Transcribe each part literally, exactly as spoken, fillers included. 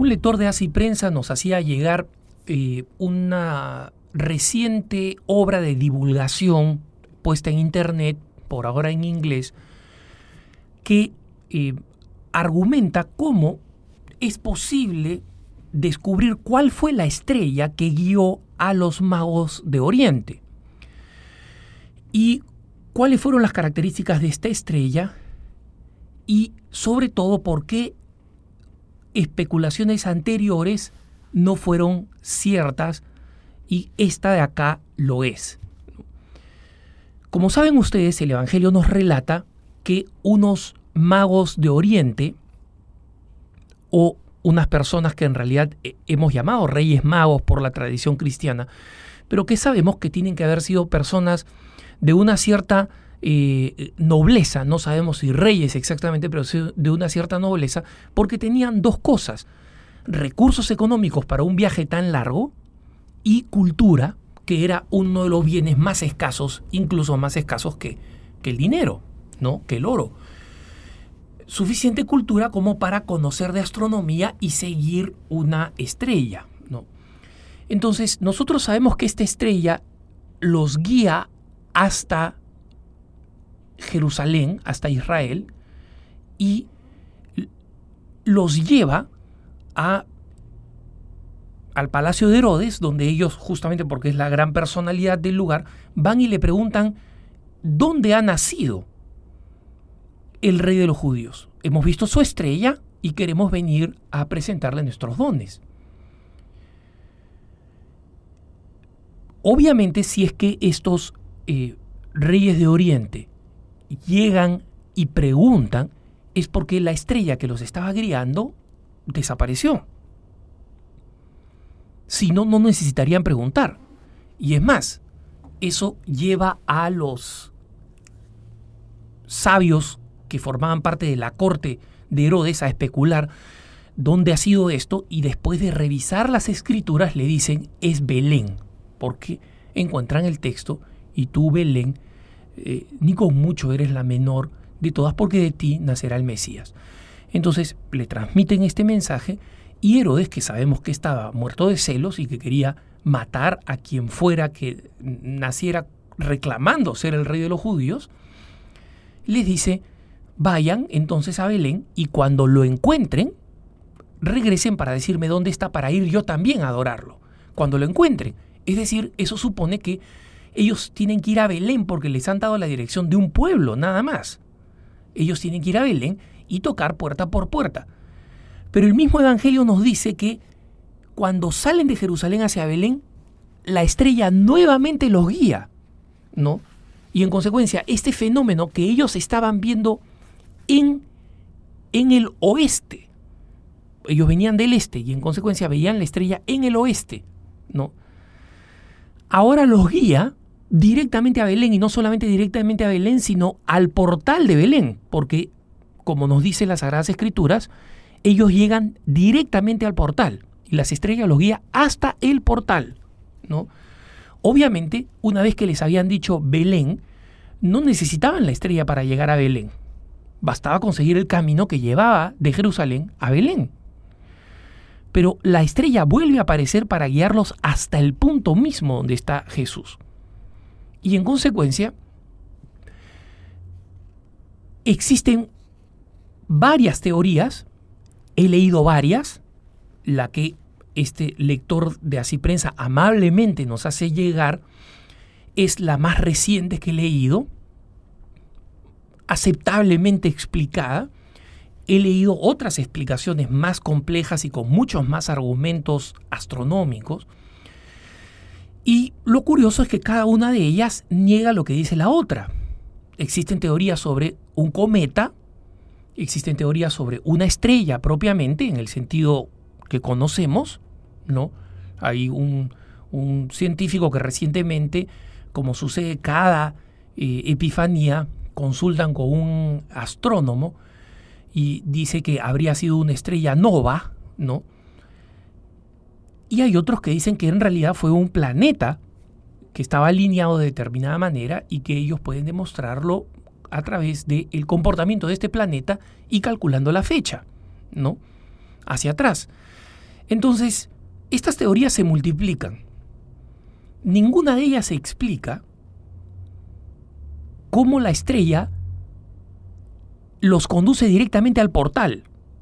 un lector de Así Prensa nos hacía llegar eh, una reciente obra de divulgación puesta en internet, por ahora en inglés, que eh, argumenta cómo es posible descubrir cuál fue la estrella que guió a los magos de Oriente y cuáles fueron las características de esta estrella y sobre todo por qué especulaciones anteriores no fueron ciertas y esta de acá lo es. Como saben ustedes, el Evangelio nos relata que unos magos de Oriente, o unas personas que en realidad hemos llamado reyes magos por la tradición cristiana, pero que sabemos que tienen que haber sido personas de una cierta eh, nobleza, no sabemos si reyes exactamente, pero de una cierta nobleza, porque tenían dos cosas: recursos económicos para un viaje tan largo y cultura, que era uno de los bienes más escasos, incluso más escasos que, que el dinero, ¿no? Que el oro. Suficiente cultura como para conocer de astronomía y seguir una estrella, ¿no? Entonces, nosotros sabemos que esta estrella los guía hasta Jerusalén, hasta Israel, y los lleva a, al palacio de Herodes, donde ellos, justamente porque es la gran personalidad del lugar, van y le preguntan dónde ha nacido el rey de los judíos. Hemos visto su estrella y queremos venir a presentarle nuestros dones. Obviamente, si es que estos eh, reyes de Oriente llegan y preguntan, es porque la estrella que los estaba guiando desapareció. Si no, no necesitarían preguntar. Y es más, eso lleva a los sabios que formaban parte de la corte de Herodes a especular dónde ha sido esto, y después de revisar las escrituras le dicen es Belén, porque encuentran el texto: y tú, Belén, eh, ni con mucho eres la menor de todas, porque de ti nacerá el Mesías. Entonces le transmiten este mensaje, y Herodes, que sabemos que estaba muerto de celos y que quería matar a quien fuera que naciera reclamando ser el rey de los judíos, les dice: vayan entonces a Belén y cuando lo encuentren, regresen para decirme dónde está, para ir yo también a adorarlo. Cuando lo encuentren. Es decir, eso supone que ellos tienen que ir a Belén porque les han dado la dirección de un pueblo, nada más. Ellos tienen que ir a Belén y tocar puerta por puerta. Pero el mismo Evangelio nos dice que cuando salen de Jerusalén hacia Belén, la estrella nuevamente los guía, ¿no? Y en consecuencia, este fenómeno que ellos estaban viendo en, en el oeste, ellos venían del este y en consecuencia veían la estrella en el oeste, ¿no? Ahora los guía directamente a Belén, y no solamente directamente a Belén, sino al portal de Belén, porque, como nos dicen las Sagradas Escrituras, ellos llegan directamente al portal y las estrellas los guía hasta el portal, ¿no? Obviamente, una vez que les habían dicho Belén, no necesitaban la estrella para llegar a Belén. Bastaba conseguir el camino que llevaba de Jerusalén a Belén. Pero la estrella vuelve a aparecer para guiarlos hasta el punto mismo donde está Jesús. Y en consecuencia, existen varias teorías, he leído varias, la que este lector de Así Prensa amablemente nos hace llegar es la más reciente que he leído, aceptablemente explicada. He leído otras explicaciones más complejas y con muchos más argumentos astronómicos. Y lo curioso es que cada una de ellas niega lo que dice la otra. Existen teorías sobre un cometa, existen teorías sobre una estrella propiamente, en el sentido que conocemos, ¿no? Hay un, un científico que recientemente, como sucede cada eh, epifanía, consultan con un astrónomo y dice que habría sido una estrella nova, ¿no? Y hay otros que dicen que en realidad fue un planeta que estaba alineado de determinada manera y que ellos pueden demostrarlo a través del comportamiento de este planeta y calculando la fecha, ¿no? Hacia atrás. Entonces, estas teorías se multiplican. Ninguna de ellas explica cómo la estrella los conduce directamente al portal.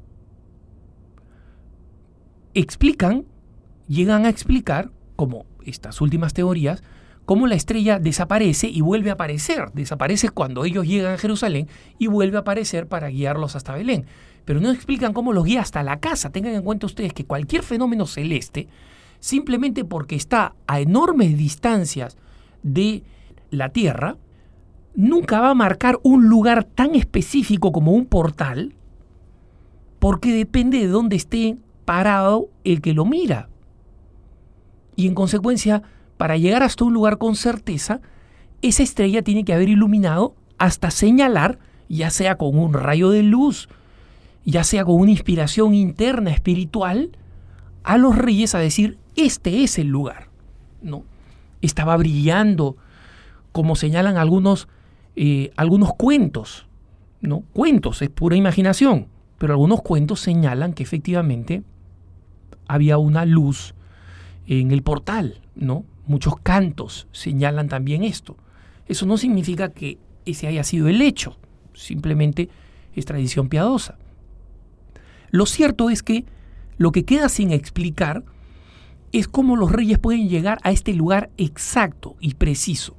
Explican, llegan a explicar, como estas últimas teorías, cómo la estrella desaparece y vuelve a aparecer. Desaparece cuando ellos llegan a Jerusalén y vuelve a aparecer para guiarlos hasta Belén. Pero no explican cómo los guía hasta la casa. Tengan en cuenta ustedes que cualquier fenómeno celeste, simplemente porque está a enormes distancias de la Tierra, nunca va a marcar un lugar tan específico como un portal, porque depende de dónde esté parado el que lo mira. Y en consecuencia, para llegar hasta un lugar con certeza, esa estrella tiene que haber iluminado hasta señalar, ya sea con un rayo de luz, ya sea con una inspiración interna espiritual, a los reyes a decir, este es el lugar, ¿no? Estaba brillando, como señalan algunos, eh, algunos cuentos, ¿no? Cuentos, es pura imaginación, pero algunos cuentos señalan que efectivamente había una luz en el portal, ¿no? Muchos cantos señalan también esto. Eso no significa que ese haya sido el hecho, simplemente es tradición piadosa. Lo cierto es que lo que queda sin explicar es cómo los reyes pueden llegar a este lugar exacto y preciso.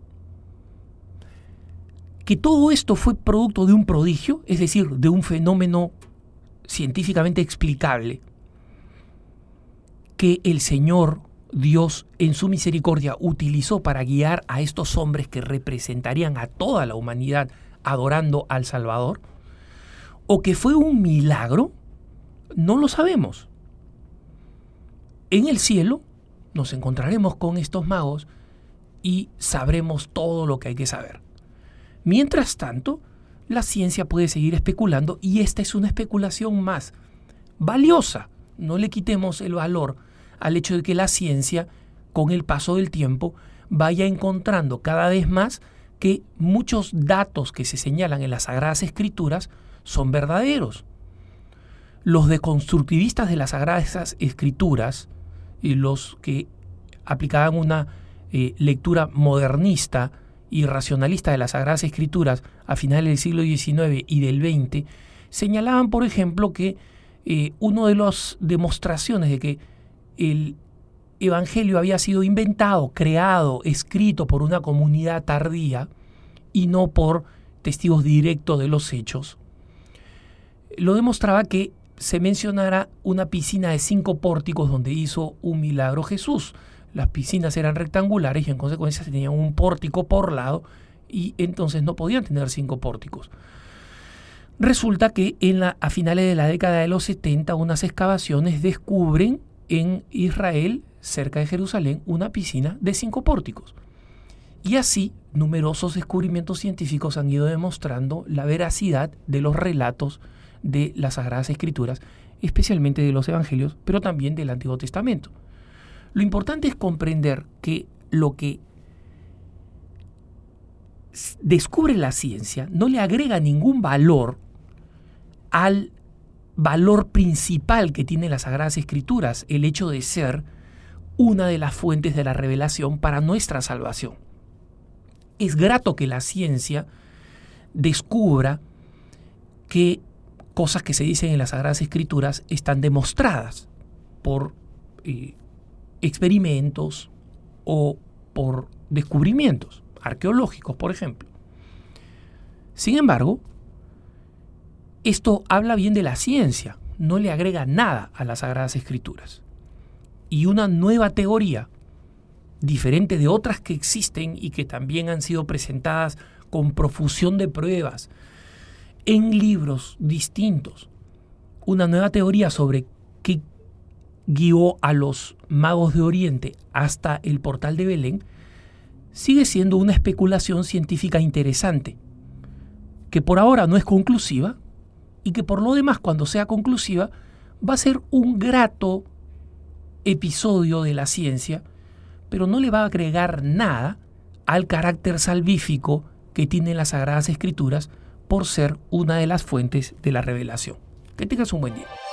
Que todo esto fue producto de un prodigio, es decir, de un fenómeno científicamente explicable, que el Señor Dios en su misericordia utilizó para guiar a estos hombres que representarían a toda la humanidad adorando al Salvador, o que fue un milagro, no lo sabemos. En el cielo nos encontraremos con estos magos y sabremos todo lo que hay que saber. Mientras tanto, la ciencia puede seguir especulando y esta es una especulación más valiosa. No le quitemos el valor al hecho de que la ciencia, con el paso del tiempo, vaya encontrando cada vez más que muchos datos que se señalan en las Sagradas Escrituras son verdaderos. Los deconstructivistas de las Sagradas Escrituras y los que aplicaban una eh, lectura modernista y racionalista de las Sagradas Escrituras a finales del siglo diecinueve y del veinte, señalaban, por ejemplo, que eh, una de las demostraciones de que el Evangelio había sido inventado, creado, escrito por una comunidad tardía y no por testigos directos de los hechos, lo demostraba que se mencionara una piscina de cinco pórticos donde hizo un milagro Jesús. Las piscinas eran rectangulares y en consecuencia tenían un pórtico por lado y entonces no podían tener cinco pórticos. Resulta que en la, a finales de la década de los setenta unas excavaciones descubren en Israel, cerca de Jerusalén, una piscina de cinco pórticos. Y así, numerosos descubrimientos científicos han ido demostrando la veracidad de los relatos de las Sagradas Escrituras, especialmente de los Evangelios, pero también del Antiguo Testamento. Lo importante es comprender que lo que descubre la ciencia no le agrega ningún valor al valor principal que tiene las Sagradas Escrituras, el hecho de ser una de las fuentes de la revelación para nuestra salvación. Es grato que la ciencia descubra que cosas que se dicen en las Sagradas Escrituras están demostradas por eh, experimentos o por descubrimientos arqueológicos, por ejemplo. Sin embargo, esto habla bien de la ciencia, no le agrega nada a las Sagradas Escrituras. Y una nueva teoría, diferente de otras que existen y que también han sido presentadas con profusión de pruebas en libros distintos, una nueva teoría sobre qué guió a los magos de Oriente hasta el portal de Belén, sigue siendo una especulación científica interesante, que por ahora no es conclusiva y que por lo demás, cuando sea conclusiva, va a ser un grato episodio de la ciencia, pero no le va a agregar nada al carácter salvífico que tienen las Sagradas Escrituras por ser una de las fuentes de la revelación. Que tengas un buen día.